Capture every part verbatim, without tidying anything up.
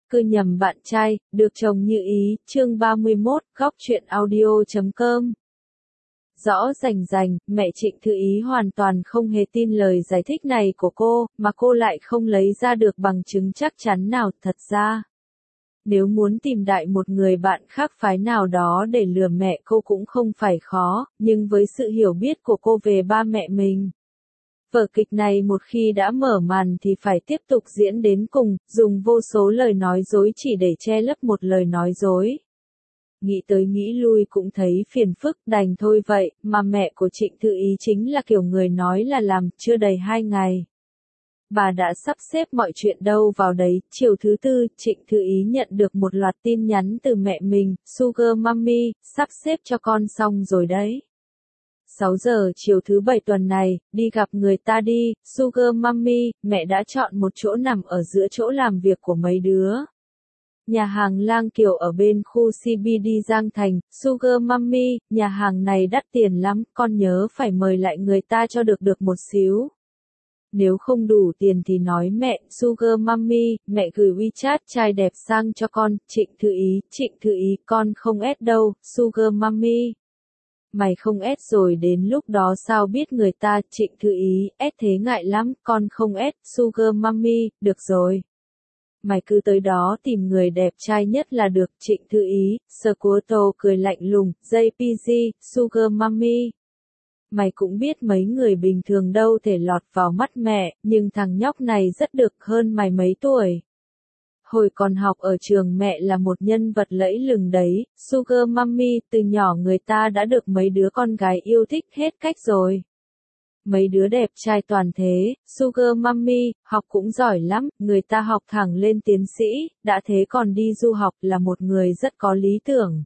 Cưa nhầm bạn trai, được chồng như ý, chương ba mươi mốt, góc truyện audio chấm com. Rõ rành rành, mẹ Trịnh Thư Ý hoàn toàn không hề tin lời giải thích này của cô, mà cô lại không lấy ra được bằng chứng chắc chắn nào. Thật ra, nếu muốn tìm đại một người bạn khác phái nào đó để lừa mẹ cô cũng không phải khó, nhưng với sự hiểu biết của cô về ba mẹ mình, vở kịch này một khi đã mở màn thì phải tiếp tục diễn đến cùng, dùng vô số lời nói dối chỉ để che lấp một lời nói dối. Nghĩ tới nghĩ lui cũng thấy phiền phức, đành thôi vậy, mà mẹ của Trịnh Thư Ý chính là kiểu người nói là làm, chưa đầy hai ngày. Bà đã sắp xếp mọi chuyện đâu vào đấy. Chiều thứ tư, Trịnh Thư Ý nhận được một loạt tin nhắn từ mẹ mình, Sugar Mommy, sắp xếp cho con xong rồi đấy. sáu giờ chiều thứ bảy tuần này, đi gặp người ta đi, Sugar Mommy, mẹ đã chọn một chỗ nằm ở giữa chỗ làm việc của mấy đứa. Nhà hàng Lang Kiều ở bên khu xê bê đê Giang Thành. Sugar Mommy, nhà hàng này đắt tiền lắm, con nhớ phải mời lại người ta cho được được một xíu. Nếu không đủ tiền thì nói mẹ. Sugar Mommy, mẹ gửi WeChat trai đẹp sang cho con. Trịnh Thư Ý, Trịnh Thư Ý, con không ép đâu. Sugar Mommy, mày không ép rồi đến lúc đó sao biết người ta. Trịnh Thư Ý, ép thế ngại lắm, con không ép. Sugar Mommy, được rồi, mày cứ tới đó tìm người đẹp trai nhất là được. Trịnh Thư Ý, Squirtle cười lạnh lùng, jay pê giê, Sugar Mommy, mày cũng biết mấy người bình thường đâu thể lọt vào mắt mẹ, nhưng thằng nhóc này rất được, hơn mày mấy tuổi. Hồi còn học ở trường mẹ là một nhân vật lẫy lừng đấy. Sugar Mommy, từ nhỏ người ta đã được mấy đứa con gái yêu thích hết cách rồi. Mấy đứa đẹp trai toàn thế. Sugar Mommy, học cũng giỏi lắm, người ta học thẳng lên tiến sĩ, đã thế còn đi du học, là một người rất có lý tưởng.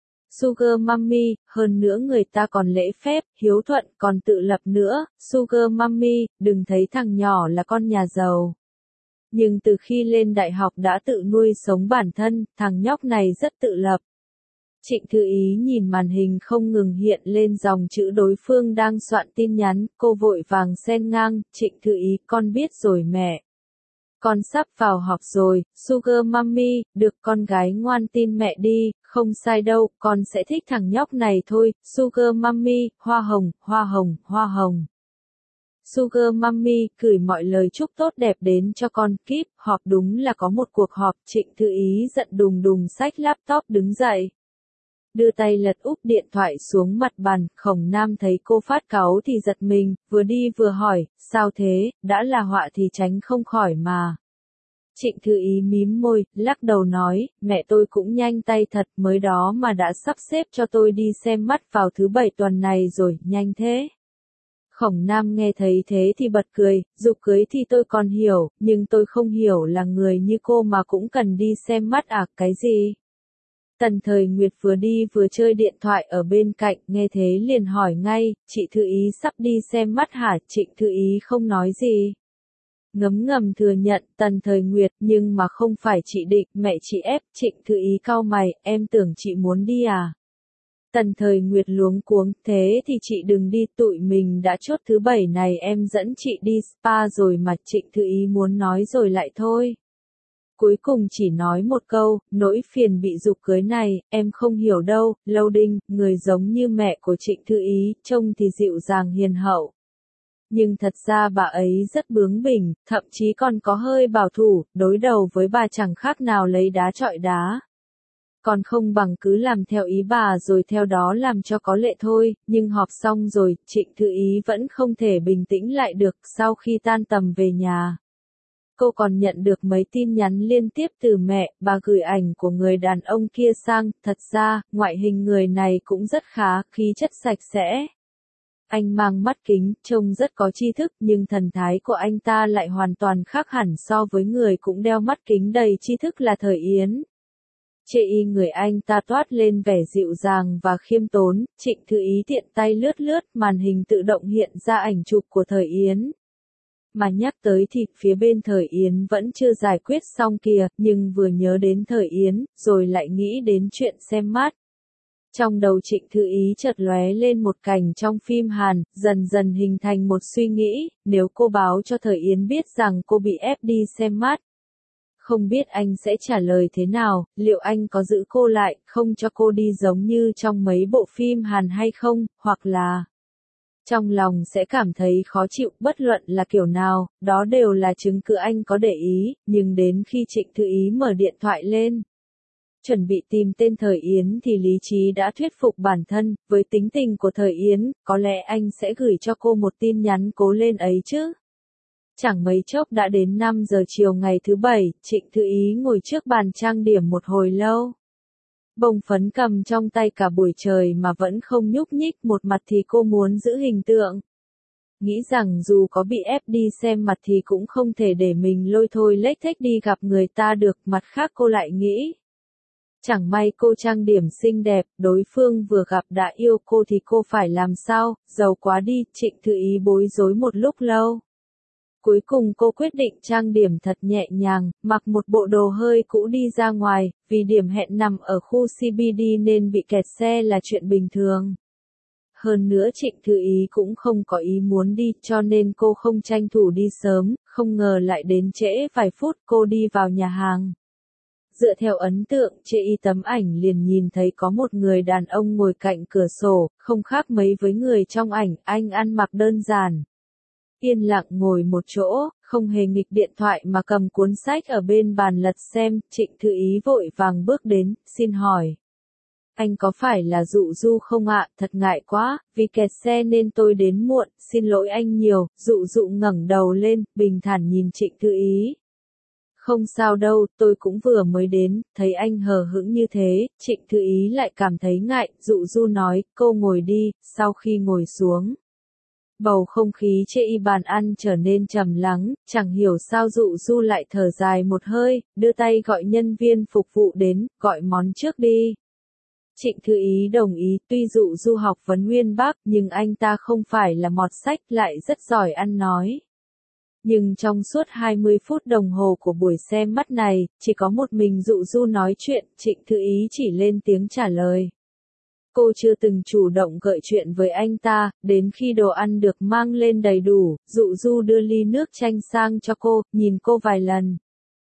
Sugar Mommy, hơn nữa người ta còn lễ phép, hiếu thuận, còn tự lập nữa. Sugar Mommy, đừng thấy thằng nhỏ là con nhà giàu, nhưng từ khi lên đại học đã tự nuôi sống bản thân, thằng nhóc này rất tự lập. Trịnh Thư Ý nhìn màn hình không ngừng hiện lên dòng chữ đối phương đang soạn tin nhắn, cô vội vàng xen ngang. Trịnh Thư Ý, con biết rồi mẹ. Con sắp vào học rồi. Sugar Mommy, được con gái ngoan tin mẹ đi, không sai đâu, con sẽ thích thằng nhóc này thôi. Sugar Mommy, hoa hồng, hoa hồng, hoa hồng. Sugar Mommy, gửi mọi lời chúc tốt đẹp đến cho con. Kíp, họp đúng là có một cuộc họp. Trịnh Thư Ý giận đùng đùng xách laptop đứng dậy, đưa tay lật úp điện thoại xuống mặt bàn. Khổng Nam thấy cô phát cáu thì giật mình, vừa đi vừa hỏi, sao thế, đã là họa thì tránh không khỏi mà. Trịnh Thư Ý mím môi, lắc đầu nói, mẹ tôi cũng nhanh tay thật, mới đó mà đã sắp xếp cho tôi đi xem mắt vào thứ bảy tuần này rồi, nhanh thế. Khổng Nam nghe thấy thế thì bật cười, dục cưới thì tôi còn hiểu, nhưng tôi không hiểu là người như cô mà cũng cần đi xem mắt à, cái gì? Tần Thời Nguyệt vừa đi vừa chơi điện thoại ở bên cạnh, nghe thế liền hỏi ngay, chị Thư Ý sắp đi xem mắt hả? Trịnh Thư Ý không nói gì, ngấm ngầm thừa nhận. Tần Thời Nguyệt, nhưng mà không phải chị định, mẹ chị ép. Trịnh Thư Ý cau mày, em tưởng chị muốn đi à? Tần Thời Nguyệt luống cuống, thế thì chị đừng đi, tụi mình đã chốt thứ bảy này em dẫn chị đi spa rồi mà. Trịnh Thư Ý muốn nói rồi lại thôi. Cuối cùng chỉ nói một câu, nỗi phiền bị giục cưới này, em không hiểu đâu. Lâu Đinh, người giống như mẹ của Trịnh Thư Ý, trông thì dịu dàng hiền hậu, nhưng thật ra bà ấy rất bướng bỉnh, thậm chí còn có hơi bảo thủ, đối đầu với bà chẳng khác nào lấy đá chọi đá. Còn không bằng cứ làm theo ý bà rồi theo đó làm cho có lệ thôi. Nhưng họp xong rồi, Trịnh Thư Ý vẫn không thể bình tĩnh lại được. Sau khi tan tầm về nhà, cô còn nhận được mấy tin nhắn liên tiếp từ mẹ. Bà gửi ảnh của người đàn ông kia sang, thật ra, ngoại hình người này cũng rất khá, khí chất sạch sẽ. Anh mang mắt kính, trông rất có tri thức, nhưng thần thái của anh ta lại hoàn toàn khác hẳn so với người cũng đeo mắt kính đầy tri thức là Thời Yến. Chê y người anh ta toát lên vẻ dịu dàng và khiêm tốn. Trịnh Thư Ý tiện tay lướt lướt, màn hình tự động hiện ra ảnh chụp của Thời Yến. Mà nhắc tới thì, phía bên Thời Yến vẫn chưa giải quyết xong kìa, nhưng vừa nhớ đến Thời Yến, rồi lại nghĩ đến chuyện xem mắt. Trong đầu Trịnh Thư Ý chợt lóe lên một cảnh trong phim Hàn, dần dần hình thành một suy nghĩ, nếu cô báo cho Thời Yến biết rằng cô bị ép đi xem mắt, Không biết anh sẽ trả lời thế nào, liệu anh có giữ cô lại, không cho cô đi giống như trong mấy bộ phim Hàn hay không, hoặc là trong lòng sẽ cảm thấy khó chịu, bất luận là kiểu nào, đó đều là chứng cứ anh có để ý, nhưng đến khi Trịnh Thư Ý mở điện thoại lên, chuẩn bị tìm tên Thời Yến thì lý trí đã thuyết phục bản thân, với tính tình của Thời Yến, có lẽ anh sẽ gửi cho cô một tin nhắn cố lên ấy chứ. Chẳng mấy chốc đã đến năm giờ chiều ngày thứ bảy, Trịnh Thư Ý ngồi trước bàn trang điểm một hồi lâu. Bông phấn cầm trong tay cả buổi trời mà vẫn không nhúc nhích, một mặt thì cô muốn giữ hình tượng. Nghĩ rằng dù có bị ép đi xem mặt thì cũng không thể để mình lôi thôi lếch thếch đi gặp người ta được, mặt khác cô lại nghĩ. Chẳng may cô trang điểm xinh đẹp, đối phương vừa gặp đã yêu cô thì cô phải làm sao, giàu quá đi, Trịnh Thư Ý bối rối một lúc lâu. Cuối cùng cô quyết định trang điểm thật nhẹ nhàng, mặc một bộ đồ hơi cũ đi ra ngoài, vì điểm hẹn nằm ở khu xê bê đê nên bị kẹt xe là chuyện bình thường. Hơn nữa Trịnh Thư Ý cũng không có ý muốn đi cho nên cô không tranh thủ đi sớm, không ngờ lại đến trễ vài phút cô đi vào nhà hàng. Dựa theo ấn tượng trên tấm ảnh liền nhìn thấy có một người đàn ông ngồi cạnh cửa sổ, không khác mấy với người trong ảnh, anh ăn mặc đơn giản. Yên lặng ngồi một chỗ, không hề nghịch điện thoại mà cầm cuốn sách ở bên bàn lật xem, Trịnh Thư Ý vội vàng bước đến, xin hỏi. Anh có phải là Dụ Du không ạ, thật ngại quá, vì kẹt xe nên tôi đến muộn, xin lỗi anh nhiều, Dụ Dụ ngẩng đầu lên, bình thản nhìn Trịnh Thư Ý. Không sao đâu, tôi cũng vừa mới đến, thấy anh hờ hững như thế, Trịnh Thư Ý lại cảm thấy ngại, Dụ Du nói, cô ngồi đi, sau khi ngồi xuống. Bầu không khí trên bàn ăn trở nên trầm lắng, chẳng hiểu sao Dụ Du lại thở dài một hơi, đưa tay gọi nhân viên phục vụ đến, gọi món trước đi. Trịnh Thư Ý đồng ý, tuy Dụ Du học vấn uyên bác, nhưng anh ta không phải là mọt sách, lại rất giỏi ăn nói. Nhưng trong suốt hai mươi phút đồng hồ của buổi xem mắt này, chỉ có một mình Dụ Du nói chuyện, Trịnh Thư Ý chỉ lên tiếng trả lời. Cô chưa từng chủ động gợi chuyện với anh ta, đến khi đồ ăn được mang lên đầy đủ, Dụ Du đưa ly nước chanh sang cho cô, nhìn cô vài lần.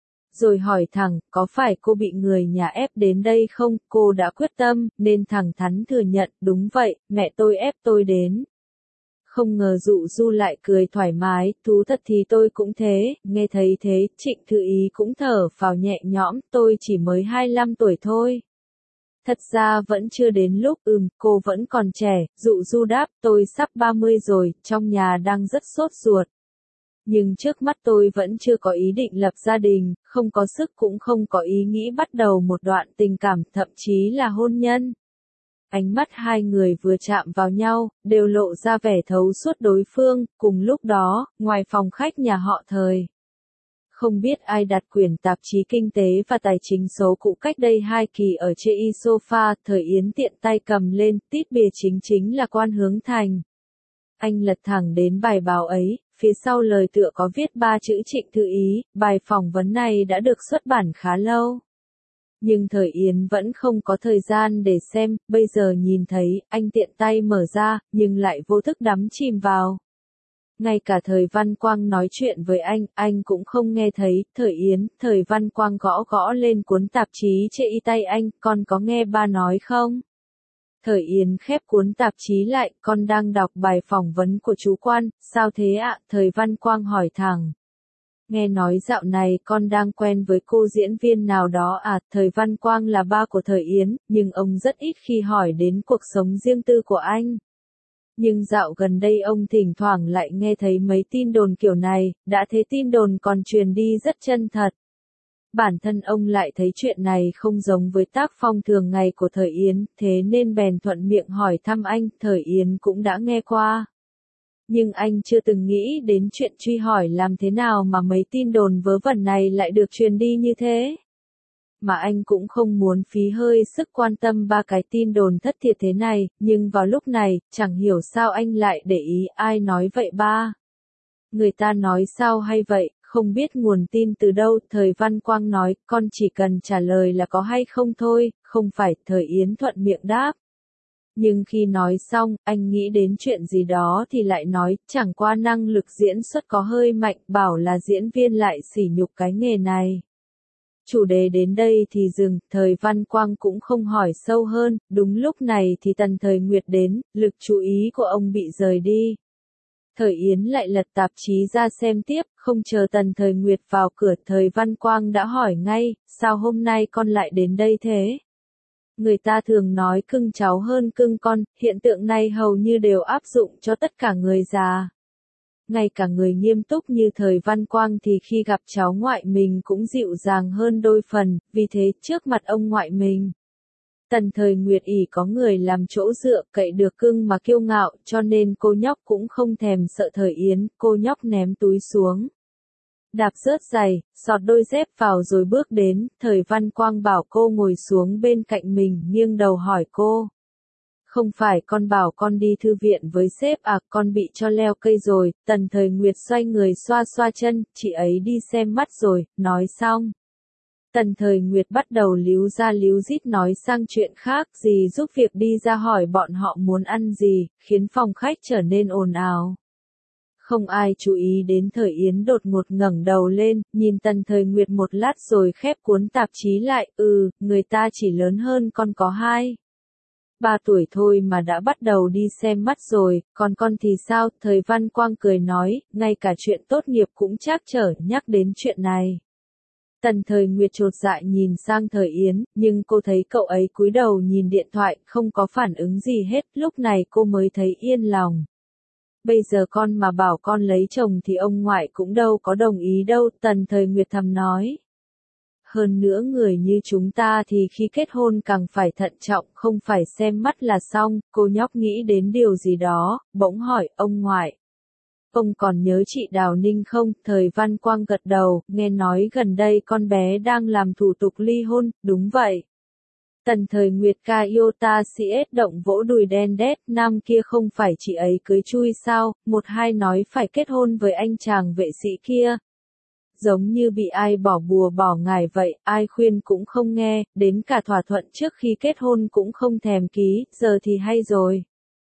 Rồi hỏi thẳng, có phải cô bị người nhà ép đến đây không, cô đã quyết tâm, nên thẳng thắn thừa nhận, đúng vậy, mẹ tôi ép tôi đến. Không ngờ Dụ Du lại cười thoải mái, thú thật thì tôi cũng thế, nghe thấy thế, Trịnh Thư Ý cũng thở phào nhẹ nhõm, tôi chỉ mới hai mươi lăm tuổi thôi. Thật ra vẫn chưa đến lúc, ừm, cô vẫn còn trẻ, Dụ Du đáp, tôi sắp ba mươi rồi, trong nhà đang rất sốt ruột. Nhưng trước mắt tôi vẫn chưa có ý định lập gia đình, không có sức cũng không có ý nghĩ bắt đầu một đoạn tình cảm, thậm chí là hôn nhân. Ánh mắt hai người vừa chạm vào nhau, đều lộ ra vẻ thấu suốt đối phương, cùng lúc đó, ngoài phòng khách nhà họ Thời. Không biết ai đặt quyển tạp chí kinh tế và tài chính số cũ cách đây hai kỳ ở trên sofa, Thời Yến tiện tay cầm lên, tít bìa chính chính là Quan Hướng Thành. Anh lật thẳng đến bài báo ấy, phía sau lời tựa có viết ba chữ Trịnh Thư Ý, bài phỏng vấn này đã được xuất bản khá lâu. Nhưng Thời Yến vẫn không có thời gian để xem, bây giờ nhìn thấy, anh tiện tay mở ra, nhưng lại vô thức đắm chìm vào. Ngay cả Thời Văn Quang nói chuyện với anh, anh cũng không nghe thấy, Thời Yến, Thời Văn Quang gõ gõ lên cuốn tạp chí trên tay anh, con có nghe ba nói không? Thời Yến khép cuốn tạp chí lại, con đang đọc bài phỏng vấn của chú Quan, sao thế ạ? Thời Văn Quang hỏi thẳng. Nghe nói dạo này con đang quen với cô diễn viên nào đó à, Thời Văn Quang là ba của Thời Yến, nhưng ông rất ít khi hỏi đến cuộc sống riêng tư của anh. Nhưng dạo gần đây ông thỉnh thoảng lại nghe thấy mấy tin đồn kiểu này, đã thế tin đồn còn truyền đi rất chân thật. Bản thân ông lại thấy chuyện này không giống với tác phong thường ngày của Thời Yến, thế nên bèn thuận miệng hỏi thăm anh, Thời Yến cũng đã nghe qua. Nhưng anh chưa từng nghĩ đến chuyện truy hỏi làm thế nào mà mấy tin đồn vớ vẩn này lại được truyền đi như thế. Mà anh cũng không muốn phí hơi sức quan tâm ba cái tin đồn thất thiệt thế này, nhưng vào lúc này, chẳng hiểu sao anh lại để ý ai nói vậy ba. Người ta nói sao hay vậy, không biết nguồn tin từ đâu, Thời Văn Quang nói, con chỉ cần trả lời là có hay không thôi, không phải, Thời Yến thuận miệng đáp. Nhưng khi nói xong, anh nghĩ đến chuyện gì đó thì lại nói, chẳng qua năng lực diễn xuất có hơi mạnh, bảo là diễn viên lại sỉ nhục cái nghề này. Chủ đề đến đây thì dừng, Thời Văn Quang cũng không hỏi sâu hơn, đúng lúc này thì Tần Thời Nguyệt đến, lực chú ý của ông bị rời đi. Thời Yến lại lật tạp chí ra xem tiếp, không chờ Tần Thời Nguyệt vào cửa, Thời Văn Quang đã hỏi ngay, sao hôm nay con lại đến đây thế? Người ta thường nói cưng cháu hơn cưng con, hiện tượng này hầu như đều áp dụng cho tất cả người già. Ngay cả người nghiêm túc như Thời Văn Quang thì khi gặp cháu ngoại mình cũng dịu dàng hơn đôi phần, vì thế trước mặt ông ngoại mình. Tần Thời Nguyệt ỷ có người làm chỗ dựa cậy được cưng mà kiêu ngạo, cho nên cô nhóc cũng không thèm sợ Thời Yến, cô nhóc ném túi xuống. Đạp rớt giày, xọt đôi dép vào rồi bước đến, Thời Văn Quang bảo cô ngồi xuống bên cạnh mình, nghiêng đầu hỏi cô. Không phải con bảo con đi thư viện với sếp à, con bị cho leo cây rồi. Tần Thời Nguyệt xoay người xoa xoa chân, chị ấy đi xem mắt rồi, nói xong. Tần Thời Nguyệt bắt đầu líu ra líu rít nói sang chuyện khác, dì giúp việc đi ra hỏi bọn họ muốn ăn gì, khiến phòng khách trở nên ồn ào. Không ai chú ý đến Thời Yến đột ngột ngẩng đầu lên, nhìn Tần Thời Nguyệt một lát rồi khép cuốn tạp chí lại, ừ, người ta chỉ lớn hơn con có hai. Ba tuổi thôi mà đã bắt đầu đi xem mắt rồi, còn con thì sao? Thời Văn Quang cười nói, ngay cả chuyện tốt nghiệp cũng trắc trở, nhắc đến chuyện này. Tần Thời Nguyệt chột dạ nhìn sang Thời Yến, nhưng cô thấy cậu ấy cúi đầu nhìn điện thoại, không có phản ứng gì hết, lúc này cô mới thấy yên lòng. Bây giờ con mà bảo con lấy chồng thì ông ngoại cũng đâu có đồng ý đâu, Tần Thời Nguyệt thầm nói. Hơn nữa người như chúng ta thì khi kết hôn càng phải thận trọng, không phải xem mắt là xong, cô nhóc nghĩ đến điều gì đó, bỗng hỏi, ông ngoại. Ông còn nhớ chị Đào Ninh không? Thời Văn Quang gật đầu, nghe nói gần đây con bé đang làm thủ tục ly hôn, đúng vậy. Tần Thời Nguyệt ca yêu ta xê ét động vỗ đùi đen đét, nam kia không phải chị ấy cưới chui sao, một hai nói phải kết hôn với anh chàng vệ sĩ kia. Giống như bị ai bỏ bùa bỏ ngải vậy, ai khuyên cũng không nghe, đến cả thỏa thuận trước khi kết hôn cũng không thèm ký, giờ thì hay rồi.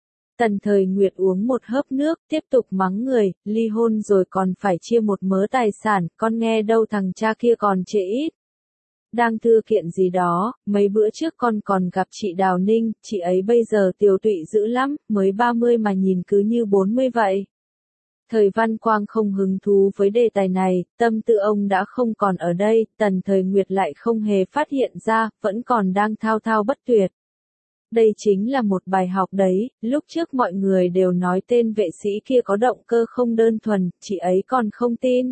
Tần Thời Nguyệt uống một hớp nước, tiếp tục mắng người, ly hôn rồi còn phải chia một mớ tài sản, con nghe đâu thằng cha kia còn trễ ít. Đang thư kiện gì đó, mấy bữa trước con còn gặp chị Đào Ninh, chị ấy bây giờ tiều tụy dữ lắm, mới ba mươi mà nhìn cứ như bốn mươi vậy. Thời Văn Quang không hứng thú với đề tài này, tâm tư ông đã không còn ở đây, Tần Thời Nguyệt lại không hề phát hiện ra, vẫn còn đang thao thao bất tuyệt. Đây chính là một bài học đấy, lúc trước mọi người đều nói tên vệ sĩ kia có động cơ không đơn thuần, chị ấy còn không tin.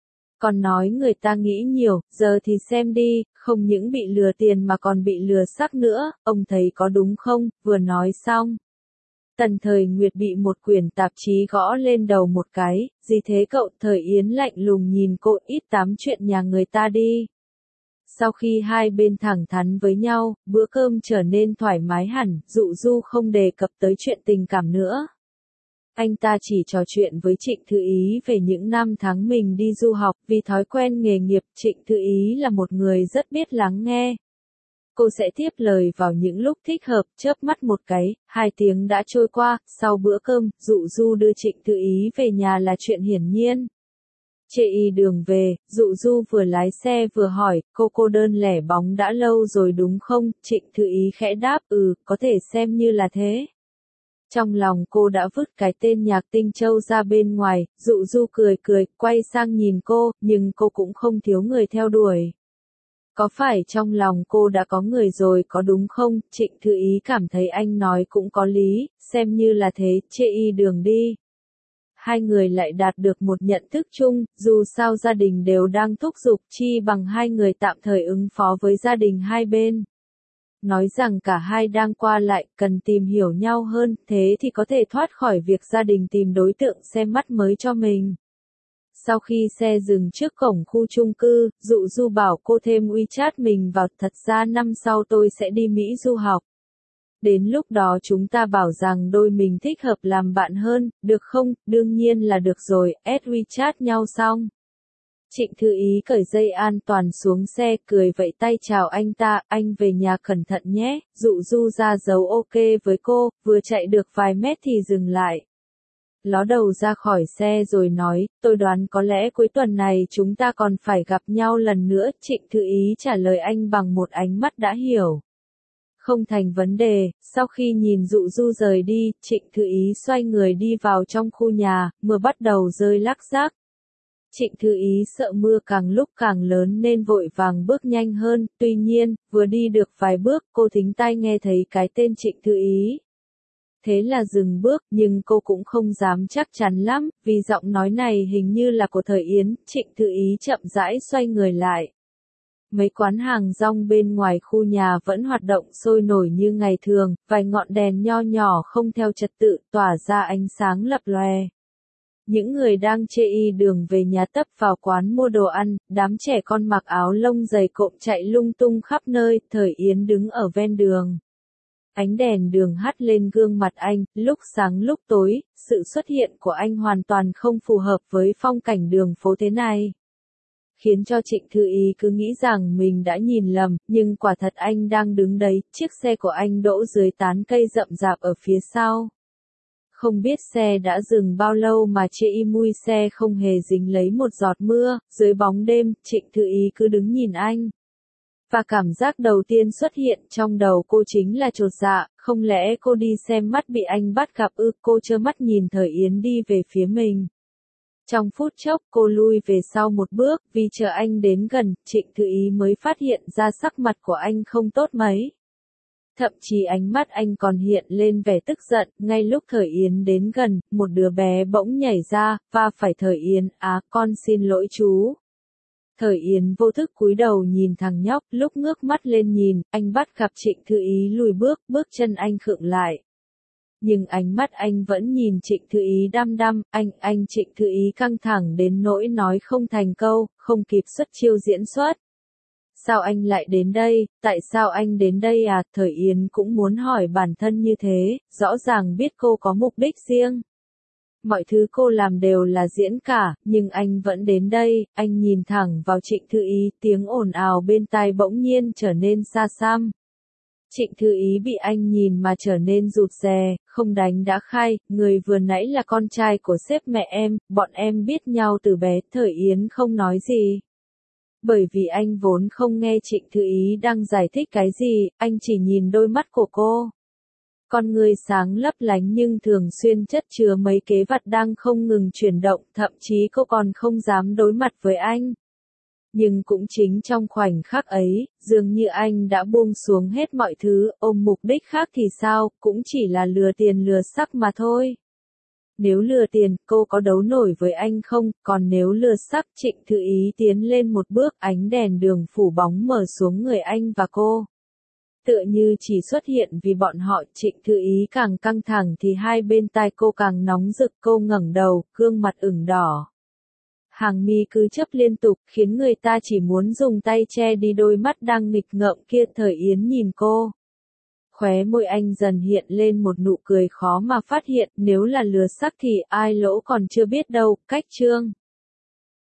Còn nói người ta nghĩ nhiều, giờ thì xem đi, không những bị lừa tiền mà còn bị lừa sắc nữa, ông thấy có đúng không? Vừa nói xong. Tần Thời Nguyệt bị một quyển tạp chí gõ lên đầu một cái, gì thế cậu? Thời Yến lạnh lùng nhìn cô, ít tám chuyện nhà người ta đi. Sau khi hai bên thẳng thắn với nhau, bữa cơm trở nên thoải mái hẳn, Dụ Du không đề cập tới chuyện tình cảm nữa. Anh ta chỉ trò chuyện với Trịnh Thư Ý về những năm tháng mình đi du học, vì thói quen nghề nghiệp, Trịnh Thư Ý là một người rất biết lắng nghe. Cô sẽ tiếp lời vào những lúc thích hợp, chớp mắt một cái, hai tiếng đã trôi qua, sau bữa cơm, Dụ Du đưa Trịnh Thư Ý về nhà là chuyện hiển nhiên. Trên đường về, Dụ Du vừa lái xe vừa hỏi, cô cô đơn lẻ bóng đã lâu rồi đúng không? Trịnh Thư Ý khẽ đáp, ừ, có thể xem như là thế. Trong lòng cô đã vứt cái tên Nhạc Tinh Châu ra bên ngoài, Dụ Du cười cười, quay sang nhìn cô, nhưng cô cũng không thiếu người theo đuổi. Có phải trong lòng cô đã có người rồi có đúng không? Trịnh Thư Ý cảm thấy anh nói cũng có lý, xem như là thế, trên đường đi. Hai người lại đạt được một nhận thức chung, dù sao gia đình đều đang thúc giục, chi bằng hai người tạm thời ứng phó với gia đình hai bên. Nói rằng cả hai đang qua lại, cần tìm hiểu nhau hơn, thế thì có thể thoát khỏi việc gia đình tìm đối tượng xem mắt mới cho mình. Sau khi xe dừng trước cổng khu chung cư, Dụ Du bảo cô thêm WeChat mình vào, thật ra năm sau tôi sẽ đi Mỹ du học. Đến lúc đó chúng ta bảo rằng đôi mình thích hợp làm bạn hơn, được không? Đương nhiên là được rồi, add WeChat nhau xong. Trịnh Thư Ý cởi dây an toàn xuống xe, cười vẫy tay chào anh ta, anh về nhà cẩn thận nhé, Dụ Du ra dấu ok với cô, vừa chạy được vài mét thì dừng lại. ló đầu ra khỏi xe rồi nói, tôi đoán có lẽ cuối tuần này chúng ta còn phải gặp nhau lần nữa. Trịnh Thư Ý trả lời anh bằng một ánh mắt đã hiểu. Không thành vấn đề. Sau khi nhìn Dụ Du rời đi, Trịnh Thư Ý xoay người đi vào trong khu nhà, mưa bắt đầu rơi lác đác. Trịnh Thư Ý sợ mưa càng lúc càng lớn nên vội vàng bước nhanh hơn, tuy nhiên, vừa đi được vài bước, cô thính tai nghe thấy cái tên Trịnh Thư Ý. Thế là dừng bước, nhưng cô cũng không dám chắc chắn lắm, vì giọng nói này hình như là của Thời Yến. Trịnh Thư Ý chậm rãi xoay người lại. Mấy quán hàng rong bên ngoài khu nhà vẫn hoạt động sôi nổi như ngày thường, vài ngọn đèn nho nhỏ không theo trật tự tỏa ra ánh sáng lập lòe. Những người đang chê y đường về nhà tấp vào quán mua đồ ăn, đám trẻ con mặc áo lông dày cộm chạy lung tung khắp nơi. Thời Yến đứng ở ven đường. Ánh đèn đường hắt lên gương mặt anh, lúc sáng lúc tối, sự xuất hiện của anh hoàn toàn không phù hợp với phong cảnh đường phố thế này. Khiến cho Trịnh Thư Ý cứ nghĩ rằng mình đã nhìn lầm, nhưng quả thật anh đang đứng đấy, chiếc xe của anh đỗ dưới tán cây rậm rạp ở phía sau. Không biết xe đã dừng bao lâu mà chê y mui xe không hề dính lấy một giọt mưa, dưới bóng đêm, Trịnh Thư Ý cứ đứng nhìn anh. Và cảm giác đầu tiên xuất hiện trong đầu cô chính là chột dạ, không lẽ cô đi xem mắt bị anh bắt gặp ư? Cô trơ mắt nhìn Thời Yến đi về phía mình. Trong phút chốc cô lui về sau một bước, vì chờ anh đến gần, Trịnh Thư Ý mới phát hiện ra sắc mặt của anh không tốt mấy. Thậm chí ánh mắt anh còn hiện lên vẻ tức giận. Ngay lúc Thời Yến đến gần, một đứa bé bỗng nhảy ra, và phải Thời Yến, á, con xin lỗi chú. Thời Yến vô thức cúi đầu nhìn thằng nhóc, lúc ngước mắt lên nhìn, anh bắt gặp Trịnh Thư Ý lùi bước, bước chân anh khựng lại. Nhưng ánh mắt anh vẫn nhìn Trịnh Thư Ý đăm đăm, anh, anh Trịnh Thư Ý căng thẳng đến nỗi nói không thành câu, không kịp xuất chiêu diễn xuất. Sao anh lại đến đây, tại sao anh đến đây à? Thời Yến cũng muốn hỏi bản thân như thế, rõ ràng biết cô có mục đích riêng. Mọi thứ cô làm đều là diễn cả, nhưng anh vẫn đến đây. Anh nhìn thẳng vào Trịnh Thư Ý, tiếng ồn ào bên tai bỗng nhiên trở nên xa xăm. Trịnh Thư Ý bị anh nhìn mà trở nên rụt rè, không đánh đã khai, người vừa nãy là con trai của sếp mẹ em, bọn em biết nhau từ bé. Thời Yến không nói gì. Bởi vì anh vốn không nghe Trịnh Thư Ý đang giải thích cái gì, anh chỉ nhìn đôi mắt của cô. Con người sáng lấp lánh nhưng thường xuyên chất chứa mấy kế vặt đang không ngừng chuyển động, thậm chí cô còn không dám đối mặt với anh. Nhưng cũng chính trong khoảnh khắc ấy, dường như anh đã buông xuống hết mọi thứ, ôm mục đích khác thì sao, cũng chỉ là lừa tiền lừa sắc mà thôi. Nếu lừa tiền, cô có đấu nổi với anh không? Còn nếu lừa sắc, Trịnh Thư Ý tiến lên một bước, ánh đèn đường phủ bóng mở xuống người anh và cô. Tựa như chỉ xuất hiện vì bọn họ. Trịnh Thư Ý càng căng thẳng thì hai bên tai cô càng nóng rực. Cô ngẩng đầu, gương mặt ửng đỏ. Hàng mi cứ chớp liên tục, khiến người ta chỉ muốn dùng tay che đi đôi mắt đang nghịch ngợm kia. Thời Yến nhìn cô. Khóe môi anh dần hiện lên một nụ cười khó mà phát hiện, nếu là lừa sắc thì ai lỗ còn chưa biết đâu. Cách chương